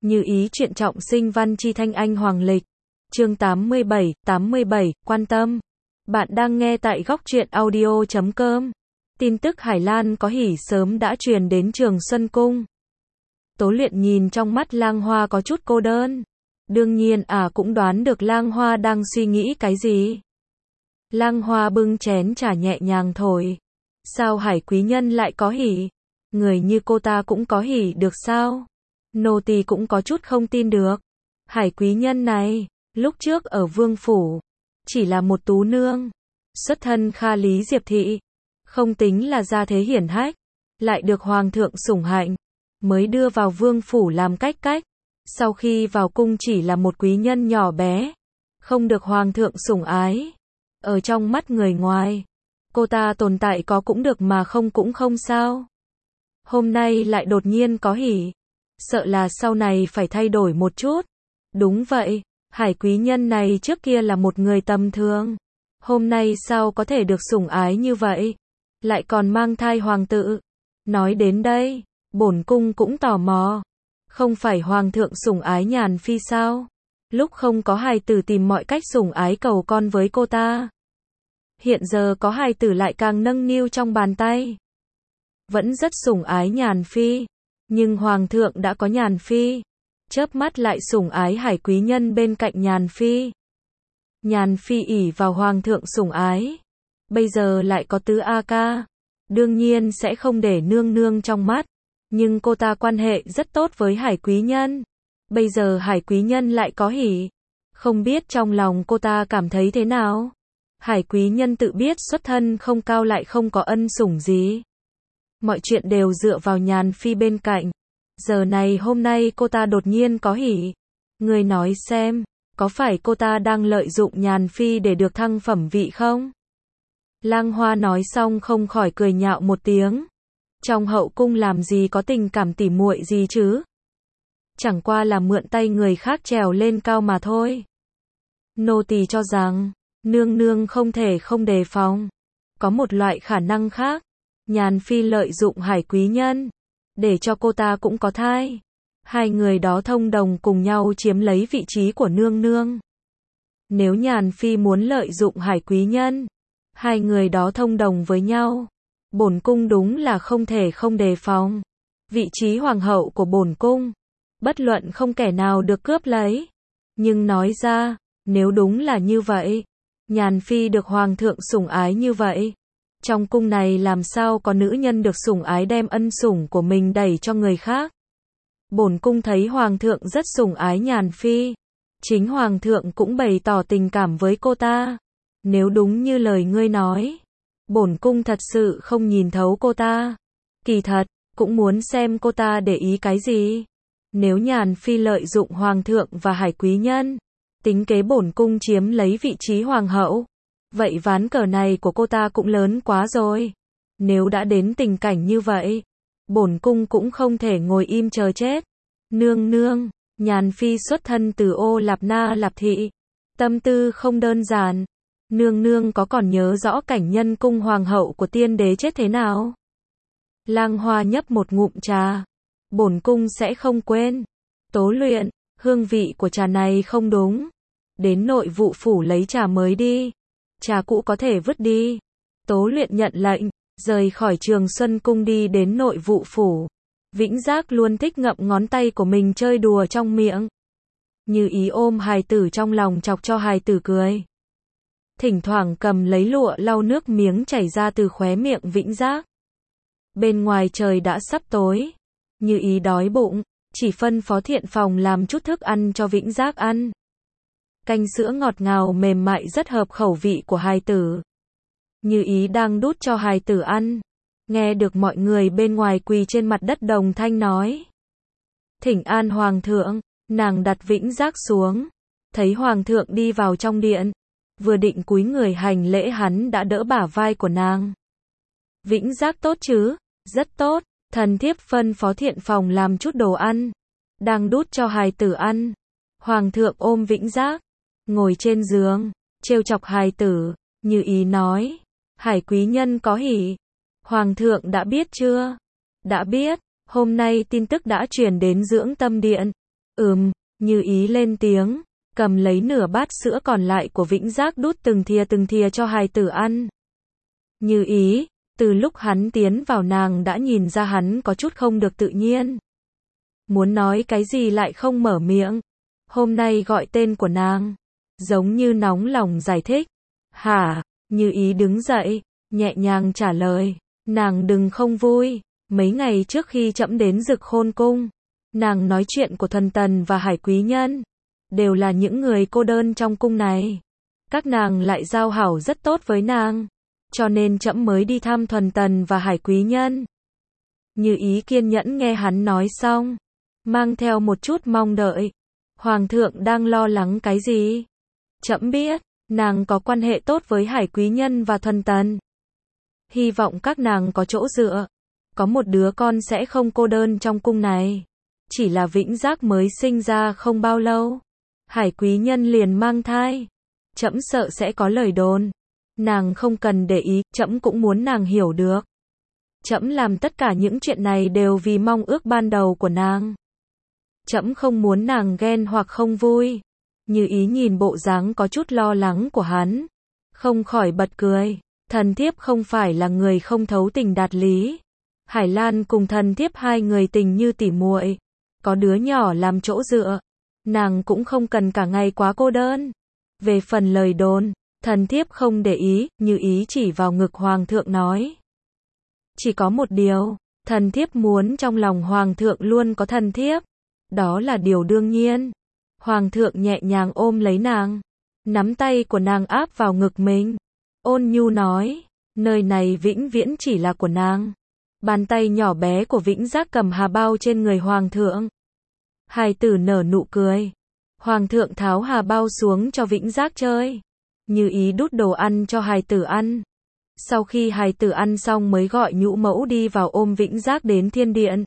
Như ý truyện trọng sinh văn chi thanh anh hoàng lịch. Chương 87, quan tâm. Bạn đang nghe tại góc truyện audio.com. Tin tức Hải Lan có hỉ sớm đã truyền đến Trường Xuân Cung. Tố Luyện nhìn trong mắt Lang Hoa có chút cô đơn. Đương nhiên cũng đoán được Lang Hoa đang suy nghĩ cái gì. Lang Hoa bưng chén trà nhẹ nhàng thổi. Sao Hải quý nhân lại có hỉ? Người như cô ta cũng có hỉ được sao? Nô tỳ cũng có chút không tin được. Hải quý nhân này, lúc trước ở vương phủ, chỉ là một tú nương, xuất thân kha lý diệp thị, không tính là gia thế hiển hách, lại được hoàng thượng sủng hạnh, mới đưa vào vương phủ làm cách. Sau khi vào cung chỉ là một quý nhân nhỏ bé, không được hoàng thượng sủng ái. Ở trong mắt người ngoài, cô ta tồn tại có cũng được mà không cũng không sao. Hôm nay lại đột nhiên có hỉ, sợ là sau này phải thay đổi một chút. Đúng vậy, Hải quý nhân này trước kia là một người tầm thường, hôm nay sao có thể được sủng ái như vậy, lại còn mang thai hoàng tử. Nói đến đây, bổn cung cũng tò mò, không phải hoàng thượng sủng ái Nhàn Phi sao? Lúc không có hài tử tìm mọi cách sủng ái cầu con với cô ta. Hiện giờ có hài tử lại càng nâng niu trong bàn tay. Vẫn rất sủng ái Nhàn Phi, nhưng hoàng thượng đã có Nhàn Phi, chớp mắt lại sủng ái Hải quý nhân bên cạnh Nhàn Phi. Nhàn Phi ỷ vào hoàng thượng sủng ái, bây giờ lại có tứ A ca, đương nhiên sẽ không để nương nương trong mắt, nhưng cô ta quan hệ rất tốt với Hải quý nhân. Bây giờ Hải quý nhân lại có hỉ, không biết trong lòng cô ta cảm thấy thế nào. Hải quý nhân tự biết xuất thân không cao lại không có ân sủng gì, mọi chuyện đều dựa vào Nhàn Phi bên cạnh. Giờ này hôm nay cô ta đột nhiên có hỉ. Người nói xem, có phải cô ta đang lợi dụng Nhàn Phi để được thăng phẩm vị không? Lang Hoa nói xong không khỏi cười nhạo một tiếng. Trong hậu cung làm gì có tình cảm tỉ muội gì chứ? Chẳng qua là mượn tay người khác trèo lên cao mà thôi. Nô tỳ cho rằng, nương nương không thể không đề phòng. Có một loại khả năng khác. Nhàn Phi lợi dụng Hải quý nhân, để cho cô ta cũng có thai. Hai người đó thông đồng cùng nhau chiếm lấy vị trí của nương nương. Nếu Nhàn Phi muốn lợi dụng Hải quý nhân, hai người đó thông đồng với nhau, bổn cung đúng là không thể không đề phòng. Vị trí hoàng hậu của bổn cung, bất luận không kẻ nào được cướp lấy. Nhưng nói ra, nếu đúng là như vậy, Nhàn Phi được hoàng thượng sủng ái như vậy, trong cung này làm sao có nữ nhân được sủng ái đem ân sủng của mình đẩy cho người khác. Bổn cung thấy hoàng thượng rất sủng ái Nhàn Phi, chính hoàng thượng cũng bày tỏ tình cảm với cô ta. Nếu đúng như lời ngươi nói, bổn cung thật sự không nhìn thấu cô ta. Kỳ thật, cũng muốn xem cô ta để ý cái gì. Nếu Nhàn Phi lợi dụng hoàng thượng và Hải quý nhân, tính kế bổn cung chiếm lấy vị trí hoàng hậu, vậy ván cờ này của cô ta cũng lớn quá rồi. Nếu đã đến tình cảnh như vậy, bổn cung cũng không thể ngồi im chờ chết. Nương nương, Nhàn Phi xuất thân từ Ô Lạp Na Lạp thị, tâm tư không đơn giản. Nương nương có còn nhớ rõ cảnh nhân cung hoàng hậu của tiên đế chết thế nào? Lang Hoa nhấp một ngụm trà. Bổn cung sẽ không quên. Tố Luyện, hương vị của trà này không đúng. Đến nội vụ phủ lấy trà mới đi. Trà cũ có thể vứt đi. Tố Luyện nhận lệnh, rời khỏi Trường Xuân Cung đi đến nội vụ phủ. Vĩnh Giác luôn thích ngậm ngón tay của mình chơi đùa trong miệng. Như ý ôm hài tử trong lòng chọc cho hài tử cười. Thỉnh thoảng cầm lấy lụa lau nước miếng chảy ra từ khóe miệng Vĩnh Giác. Bên ngoài trời đã sắp tối. Như ý đói bụng, chỉ phân phó thiện phòng làm chút thức ăn cho Vĩnh Giác ăn. Canh sữa ngọt ngào mềm mại rất hợp khẩu vị của hài tử. Như ý đang đút cho hài tử ăn, nghe được mọi người bên ngoài quỳ trên mặt đất đồng thanh nói: Thỉnh an hoàng thượng. Nàng đặt Vĩnh Giác xuống, thấy hoàng thượng đi vào trong điện, vừa định cúi người hành lễ hắn đã đỡ bả vai của nàng. Vĩnh Giác tốt chứ? Rất tốt, thần thiếp phân phó thiện phòng làm chút đồ ăn, đang đút cho hài tử ăn. Hoàng thượng ôm Vĩnh Giác, ngồi trên giường, trêu chọc hài tử. Như ý nói: Hải quý nhân có hỉ. Hoàng thượng đã biết chưa? Đã biết, hôm nay tin tức đã truyền đến dưỡng tâm điện. Như ý lên tiếng, cầm lấy nửa bát sữa còn lại của Vĩnh Giác đút từng thìa cho hài tử ăn. Như ý, từ lúc hắn tiến vào nàng đã nhìn ra hắn có chút không được tự nhiên. Muốn nói cái gì lại không mở miệng. Hôm nay gọi tên của nàng, giống như nóng lòng giải thích. Hả? Như ý đứng dậy, nhẹ nhàng trả lời, nàng đừng không vui. Mấy ngày trước khi trẫm đến Dực Khôn Cung, nàng nói chuyện của Thuần Tần và Hải Quý Nhân, đều là những người cô đơn trong cung này. Các nàng lại giao hảo rất tốt với nàng, cho nên trẫm mới đi thăm Thuần Tần và Hải Quý Nhân. Như ý kiên nhẫn nghe hắn nói xong, mang theo một chút mong đợi. Hoàng thượng đang lo lắng cái gì? Trẫm biết, nàng có quan hệ tốt với Hải Quý Nhân và Thuần Tần. Hy vọng các nàng có chỗ dựa, có một đứa con sẽ không cô đơn trong cung này. Chỉ là Vĩnh Giác mới sinh ra không bao lâu, Hải Quý Nhân liền mang thai. Trẫm sợ sẽ có lời đồn. Nàng không cần để ý, trẫm cũng muốn nàng hiểu được. Trẫm làm tất cả những chuyện này đều vì mong ước ban đầu của nàng. Trẫm không muốn nàng ghen hoặc không vui. Như ý nhìn bộ dáng có chút lo lắng của hắn, không khỏi bật cười. Thần thiếp không phải là người không thấu tình đạt lý. Hải Lan cùng thần thiếp hai người tình như tỉ muội, có đứa nhỏ làm chỗ dựa, nàng cũng không cần cả ngày quá cô đơn. Về phần lời đồn, thần thiếp không để ý. Như ý chỉ vào ngực hoàng thượng nói. Chỉ có một điều, thần thiếp muốn trong lòng hoàng thượng luôn có thần thiếp. Đó là điều đương nhiên. Hoàng thượng nhẹ nhàng ôm lấy nàng, nắm tay của nàng áp vào ngực mình, ôn nhu nói, nơi này vĩnh viễn chỉ là của nàng. Bàn tay nhỏ bé của Vĩnh Giác cầm hà bao trên người hoàng thượng. Hài tử nở nụ cười. Hoàng thượng tháo hà bao xuống cho Vĩnh Giác chơi. Như ý đút đồ ăn cho hài tử ăn. Sau khi hài tử ăn xong mới gọi nhũ mẫu đi vào ôm Vĩnh Giác đến thiên điện.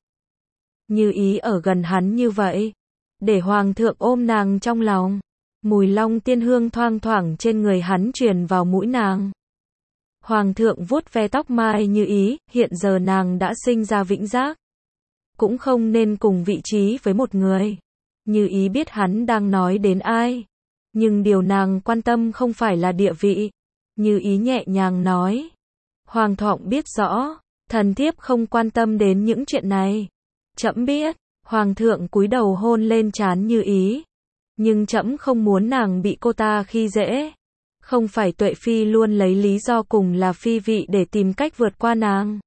Như ý ở gần hắn như vậy, để hoàng thượng ôm nàng trong lòng. Mùi long tiên hương thoang thoảng trên người hắn truyền vào mũi nàng. Hoàng thượng vuốt ve tóc mai Như ý, hiện giờ nàng đã sinh ra Vĩnh Giác, cũng không nên cùng vị trí với một người. Như ý biết hắn đang nói đến ai, nhưng điều nàng quan tâm không phải là địa vị. Như ý nhẹ nhàng nói, hoàng thượng biết rõ, thần thiếp không quan tâm đến những chuyện này. Trẫm biết. Hoàng thượng cúi đầu hôn lên trán Như ý, nhưng trẫm không muốn nàng bị cô ta khi dễ. Không phải Tuệ Phi luôn lấy lý do cùng là phi vị để tìm cách vượt qua nàng,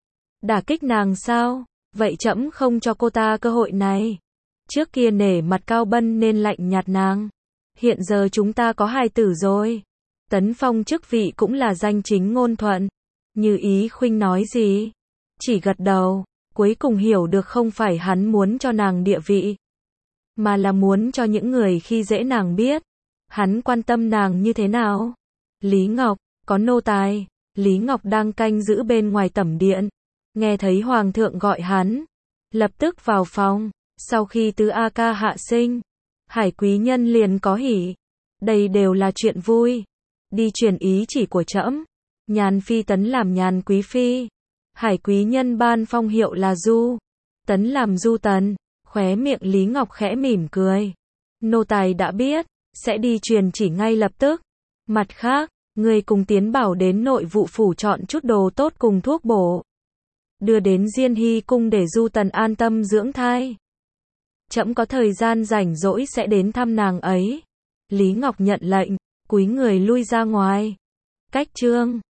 đả kích nàng sao? Vậy trẫm không cho cô ta cơ hội này. Trước kia nể mặt Cao Bân nên lạnh nhạt nàng. Hiện giờ chúng ta có hài tử rồi. Tấn phong chức vị cũng là danh chính ngôn thuận. Như ý khuynh nói gì? Chỉ gật đầu. Cuối cùng hiểu được không phải hắn muốn cho nàng địa vị, mà là muốn cho những người khi dễ nàng biết hắn quan tâm nàng như thế nào. Lý Ngọc, có nô tài. Lý Ngọc đang canh giữ bên ngoài tẩm điện, nghe thấy hoàng thượng gọi hắn, lập tức vào phòng. Sau khi Tứ A Ca hạ sinh, Hải Quý Nhân liền có hỉ. Đây đều là chuyện vui. Đi truyền ý chỉ của trẫm, Nhàn Phi tấn làm Nhàn Quý Phi, Hải Quý Nhân ban phong hiệu là Du Tấn làm Du Tần. Khóe miệng Lý Ngọc khẽ mỉm cười. Nô tài đã biết, sẽ đi truyền chỉ ngay lập tức. Mặt khác, người cùng Tiến Bảo đến nội vụ phủ chọn chút đồ tốt cùng thuốc bổ, đưa đến Diên Hy cung để Du Tần an tâm dưỡng thai. Trẫm có thời gian rảnh rỗi sẽ đến thăm nàng ấy. Lý Ngọc nhận lệnh, cúi người lui ra ngoài. Cách chương